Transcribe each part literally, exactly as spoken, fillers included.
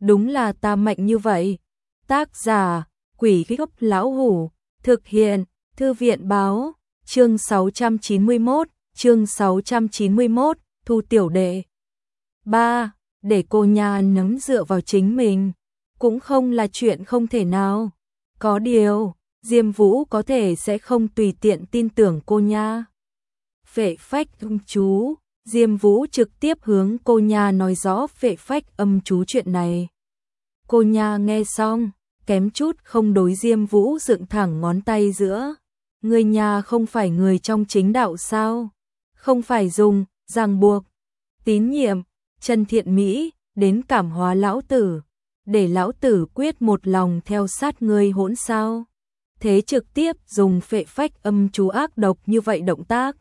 đúng là ta mạnh như vậy. Tác giả, Quỷ Gốc Lão Hủ, thực hiện, Thư viện Báo, chương sáu trăm chín mươi mốt, chương sáu trăm chín mươi mốt, Thu tiểu đệ. ba. Để cô nha nắm dựa vào chính mình, cũng không là chuyện không thể nào. Có điều, Diêm Vũ có thể sẽ không tùy tiện tin tưởng cô nha. Phệ phách âm chú, Diêm Vũ trực tiếp hướng cô nha nói rõ phệ phách âm chú chuyện này. Cô nha nghe xong, kém chút không đối Diêm Vũ dựng thẳng ngón tay giữa. Người nhà không phải người trong chính đạo sao? Không phải dùng, ràng buộc, tín nhiệm, chân thiện mỹ, đến cảm hóa lão tử, để lão tử quyết một lòng theo sát ngươi hỗn sao? Thế trực tiếp dùng phệ phách âm chú ác độc như vậy động tác.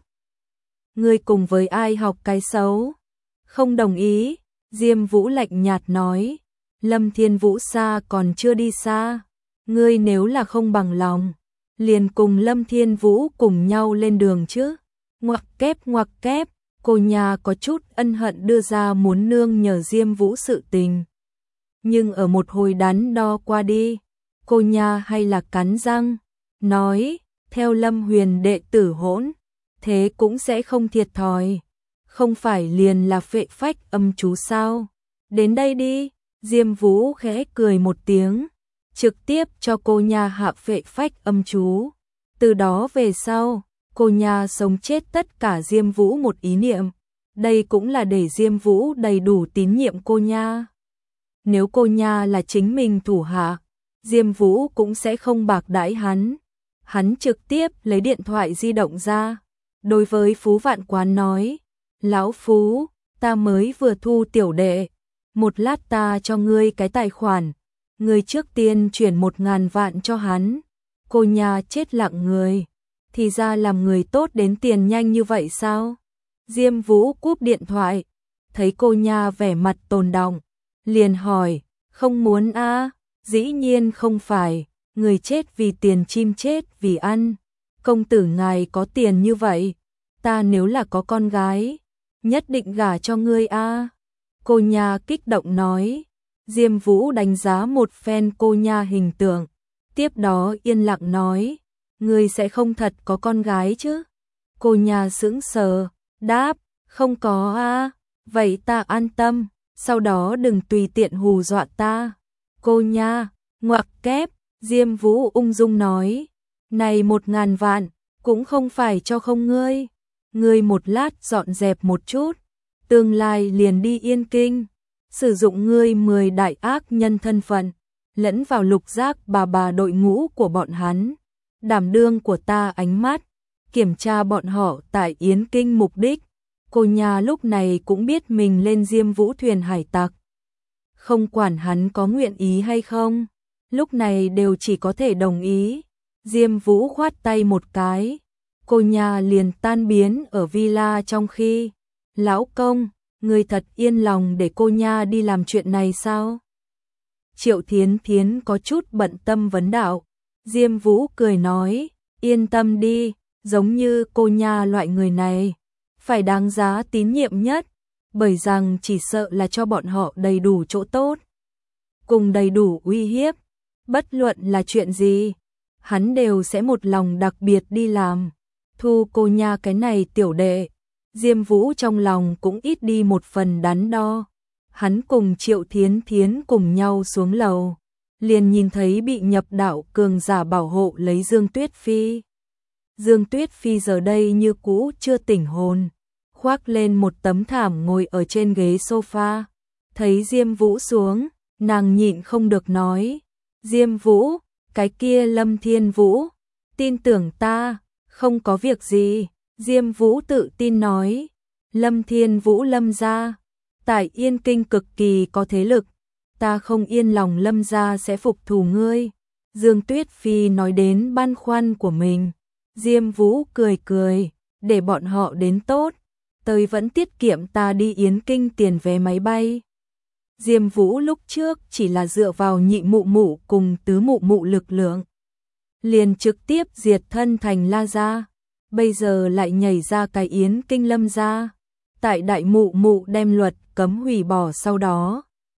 Ngươi cùng với ai học cái xấu? Không đồng ý, Diêm Vũ lạnh nhạt nói. Lâm Thiên Vũ xa còn chưa đi xa. Ngươi nếu là không bằng lòng, liền cùng Lâm Thiên Vũ cùng nhau lên đường chứ. Ngoặc kép ngoặc kép, cô nhà có chút ân hận đưa ra muốn nương nhờ Diêm Vũ sự tình. Nhưng ở một hồi đắn đo qua đi, cô nhà hay là cắn răng, nói, theo Lâm Huyền đệ tử hỗn, thế cũng sẽ không thiệt thòi. Không phải liền là phệ phách âm chú sao? Đến đây đi, Diêm Vũ khẽ cười một tiếng, trực tiếp cho cô nha hạ phệ phách âm chú. Từ đó về sau, cô nha sống chết tất cả Diêm Vũ một ý niệm. Đây cũng là để Diêm Vũ đầy đủ tín nhiệm cô nha. Nếu cô nha là chính mình thủ hạ, Diêm Vũ cũng sẽ không bạc đãi hắn. Hắn trực tiếp lấy điện thoại di động ra, đối với Phú Vạn Quán nói, Lão Phú, ta mới vừa thu tiểu đệ, một lát ta cho ngươi cái tài khoản, ngươi trước tiên chuyển một ngàn vạn cho hắn. Cô nhà chết lặng người, thì ra làm người tốt đến tiền nhanh như vậy sao? Diêm Vũ cúp điện thoại, thấy cô nha vẻ mặt tồn đọng, liền hỏi, không muốn a? À? Dĩ nhiên không phải, người chết vì tiền chim chết vì ăn. Công tử ngài có tiền như vậy, ta nếu là có con gái, nhất định gả cho ngươi a. À? Cô nha kích động nói. Diêm Vũ đánh giá một phen cô nha hình tượng, tiếp đó yên lặng nói, ngươi sẽ không thật có con gái chứ? Cô nha sững sờ, đáp, không có a. À? Vậy ta an tâm, sau đó đừng tùy tiện hù dọa ta. Cô nha, ngoặc kép, Diêm Vũ ung dung nói, này một ngàn vạn, cũng không phải cho không ngươi. Ngươi một lát dọn dẹp một chút, tương lai liền đi Yên Kinh, sử dụng ngươi mười đại ác nhân thân phận, lẫn vào lục giác bà bà đội ngũ của bọn hắn, đảm đương của ta ánh mắt, kiểm tra bọn họ tại Yến Kinh mục đích. Cô nhà lúc này cũng biết mình lên Diêm Vũ thuyền hải tặc, không quản hắn có nguyện ý hay không, lúc này đều chỉ có thể đồng ý. Diêm Vũ khoát tay một cái, cô nhà liền tan biến ở villa trong khi, lão công, người thật yên lòng để cô nha đi làm chuyện này sao? Triệu Thiến Thiến có chút bận tâm vấn đạo. Diêm Vũ cười nói, yên tâm đi, giống như cô nha loại người này, phải đáng giá tín nhiệm nhất, bởi rằng chỉ sợ là cho bọn họ đầy đủ chỗ tốt, cùng đầy đủ uy hiếp, bất luận là chuyện gì, hắn đều sẽ một lòng đặc biệt đi làm. Thu cô nha cái này tiểu đệ, Diêm Vũ trong lòng cũng ít đi một phần đắn đo. Hắn cùng Triệu Thiến Thiến cùng nhau xuống lầu, liền nhìn thấy bị nhập đạo cường giả bảo hộ lấy Dương Tuyết Phi. Dương Tuyết Phi giờ đây như cũ chưa tỉnh hồn, khoác lên một tấm thảm ngồi ở trên ghế sofa. Thấy Diêm Vũ xuống, nàng nhịn không được nói, Diêm Vũ, cái kia Lâm Thiên Vũ, tin tưởng ta, không có việc gì. Diêm Vũ tự tin nói, Lâm Thiên Vũ Lâm gia, tại Yên Kinh cực kỳ có thế lực, ta không yên lòng Lâm gia sẽ phục thù ngươi. Dương Tuyết Phi nói đến băn khoăn của mình, Diêm Vũ cười cười, để bọn họ đến tốt, tôi vẫn tiết kiệm ta đi Yến Kinh tiền vé máy bay. Diêm Vũ lúc trước chỉ là dựa vào nhị mụ mụ cùng tứ mụ mụ lực lượng, liền trực tiếp diệt thân thành La gia. Bây giờ lại nhảy ra cái Yến Kinh Lâm gia. Tại đại mụ mụ đem luật cấm hủy bỏ sau đó,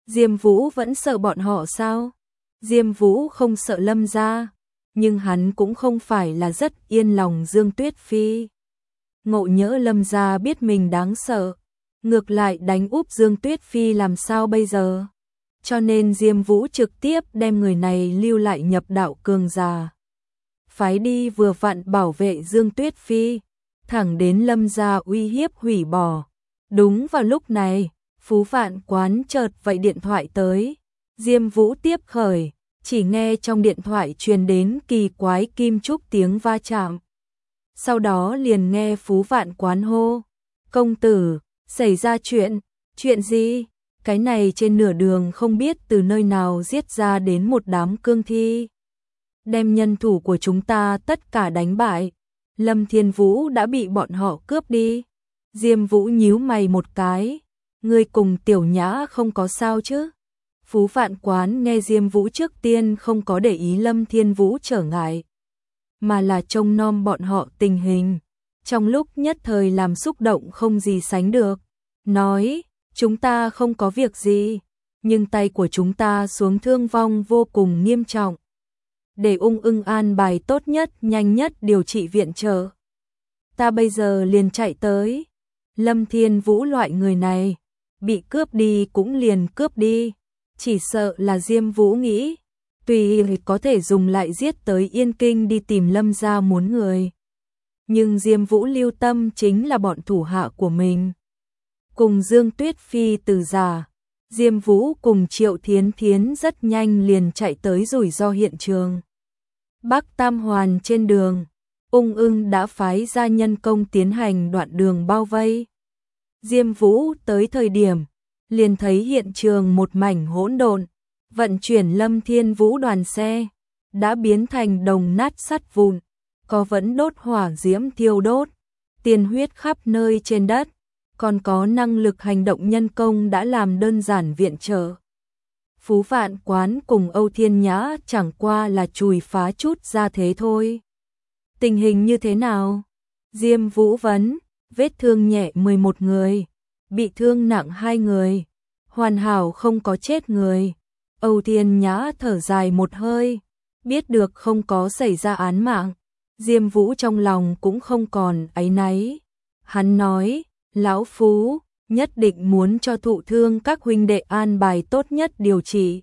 Diêm Vũ vẫn sợ bọn họ sao? Diêm Vũ không sợ Lâm gia, nhưng hắn cũng không phải là rất yên lòng Dương Tuyết Phi. Ngộ nhỡ Lâm gia biết mình đáng sợ, ngược lại đánh úp Dương Tuyết Phi làm sao bây giờ? Cho nên Diêm Vũ trực tiếp đem người này lưu lại nhập đạo cường giả. Phái đi vừa vặn bảo vệ Dương Tuyết Phi, thẳng đến Lâm gia uy hiếp hủy bỏ. Đúng vào lúc này, Phú Vạn Quán chợt vậy điện thoại tới. Diêm Vũ tiếp khởi, chỉ nghe trong điện thoại truyền đến kỳ quái kim trúc tiếng va chạm. Sau đó liền nghe Phú Vạn Quán hô: "Công tử, xảy ra chuyện, chuyện gì?" Cái này trên nửa đường không biết từ nơi nào giết ra đến một đám cương thi, đem nhân thủ của chúng ta tất cả đánh bại. Lâm Thiên Vũ đã bị bọn họ cướp đi. Diêm Vũ nhíu mày một cái, ngươi cùng Tiểu Nhã không có sao chứ? Phú Vạn Quán nghe Diêm Vũ trước tiên không có để ý Lâm Thiên Vũ trở ngại, mà là trông nom bọn họ tình hình. Trong lúc nhất thời làm xúc động không gì sánh được, nói: "Chúng ta không có việc gì, nhưng tay của chúng ta xuống thương vong vô cùng nghiêm trọng. Để Ung Ưng an bài tốt nhất, nhanh nhất điều trị viện trợ. Ta bây giờ liền chạy tới." Lâm Thiên Vũ loại người này, bị cướp đi cũng liền cướp đi, chỉ sợ là Diêm Vũ nghĩ, tùy có thể dùng lại giết tới Yên Kinh đi tìm Lâm gia muốn người. Nhưng Diêm Vũ lưu tâm chính là bọn thủ hạ của mình. Cùng Dương Tuyết Phi từ giả, Diêm Vũ cùng Triệu Thiến Thiến rất nhanh liền chạy tới rủi ro hiện trường. Bắc Tam Hoàn trên đường, Ung Ưng đã phái ra nhân công tiến hành đoạn đường bao vây. Diêm Vũ tới thời điểm, liền thấy hiện trường một mảnh hỗn độn, vận chuyển Lâm Thiên Vũ đoàn xe đã biến thành đồng nát sắt vụn, có vẫn đốt hỏa diễm thiêu đốt, tiên huyết khắp nơi trên đất, còn có năng lực hành động nhân công đã làm đơn giản viện trợ. Phú Vạn Quán cùng Âu Thiên Nhã chẳng qua là chùi phá chút ra thế thôi. Tình hình như thế nào? Diêm Vũ vấn. Vết thương nhẹ mười một người, bị thương nặng hai người, hoàn hảo không có chết người. Âu Thiên Nhã thở dài một hơi, biết được không có xảy ra án mạng, Diêm Vũ trong lòng cũng không còn áy náy. Hắn nói: "Lão Phú, nhất định muốn cho thụ thương các huynh đệ an bài tốt nhất điều trị."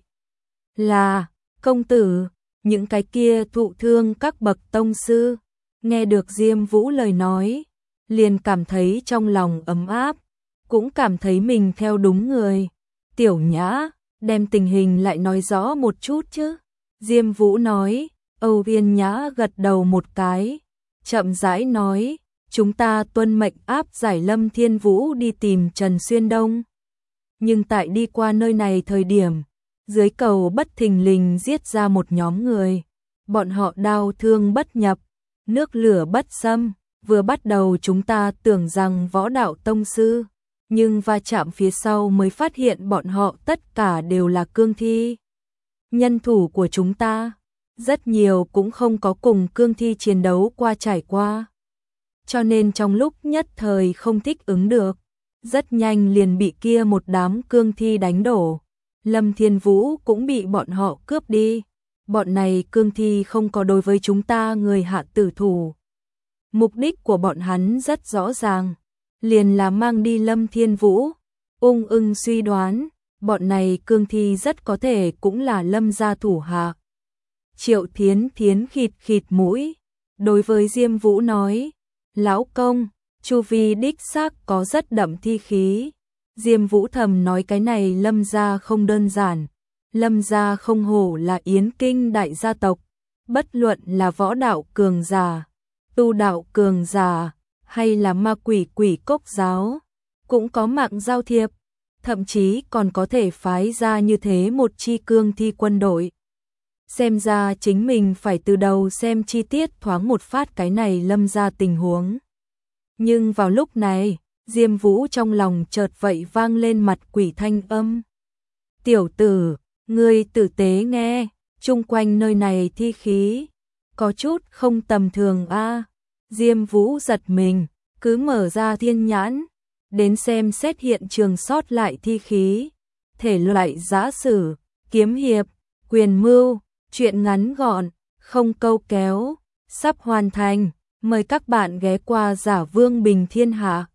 "Là, công tử." Những cái kia thụ thương các bậc tông sư, nghe được Diêm Vũ lời nói, liền cảm thấy trong lòng ấm áp, cũng cảm thấy mình theo đúng người. "Tiểu Nhã, đem tình hình lại nói rõ một chút chứ." Diêm Vũ nói. Âu Thiên Nhã gật đầu một cái, chậm rãi nói: "Chúng ta tuân mệnh áp giải Lâm Thiên Vũ đi tìm Trần Xuyên Đông. Nhưng tại đi qua nơi này thời điểm, dưới cầu bất thình lình giết ra một nhóm người. Bọn họ đao thương bất nhập, nước lửa bất xâm. Vừa bắt đầu chúng ta tưởng rằng võ đạo tông sư, nhưng va chạm phía sau mới phát hiện bọn họ tất cả đều là cương thi. Nhân thủ của chúng ta, rất nhiều cũng không có cùng cương thi chiến đấu qua trải qua. Cho nên trong lúc nhất thời không thích ứng được, rất nhanh liền bị kia một đám cương thi đánh đổ. Lâm Thiên Vũ cũng bị bọn họ cướp đi. Bọn này cương thi không có đối với chúng ta người hạ tử thủ. Mục đích của bọn hắn rất rõ ràng, liền là mang đi Lâm Thiên Vũ." Ung Ưng suy đoán, bọn này cương thi rất có thể cũng là Lâm gia thủ hạ. Triệu Thiến Thiến khịt khịt mũi, đối với Diêm Vũ nói: "Lão công, chu vi đích xác có rất đậm thi khí." Diêm Vũ thầm nói cái này Lâm gia không đơn giản. Lâm gia không hổ là Yến Kinh đại gia tộc, bất luận là võ đạo cường giả, tu đạo cường giả, hay là ma quỷ quỷ cốc giáo, cũng có mạng giao thiệp, thậm chí còn có thể phái ra như thế một chi cương thi quân đội. Xem ra chính mình phải từ đầu xem chi tiết thoáng một phát cái này Lâm gia tình huống. Nhưng vào lúc này, Diêm Vũ trong lòng chợt vậy vang lên mặt quỷ thanh âm: "Tiểu tử, ngươi tử tế nghe, chung quanh nơi này thi khí có chút không tầm thường a." Diêm Vũ giật mình, cứ mở ra thiên nhãn, đến xem xét hiện trường sót lại thi khí. thể loại giã sử, kiếm hiệp, quyền mưu, truyện ngắn gọn, không câu kéo, sắp hoàn thành. Mời các bạn ghé qua Giả Vương Bình Thiên Hạ.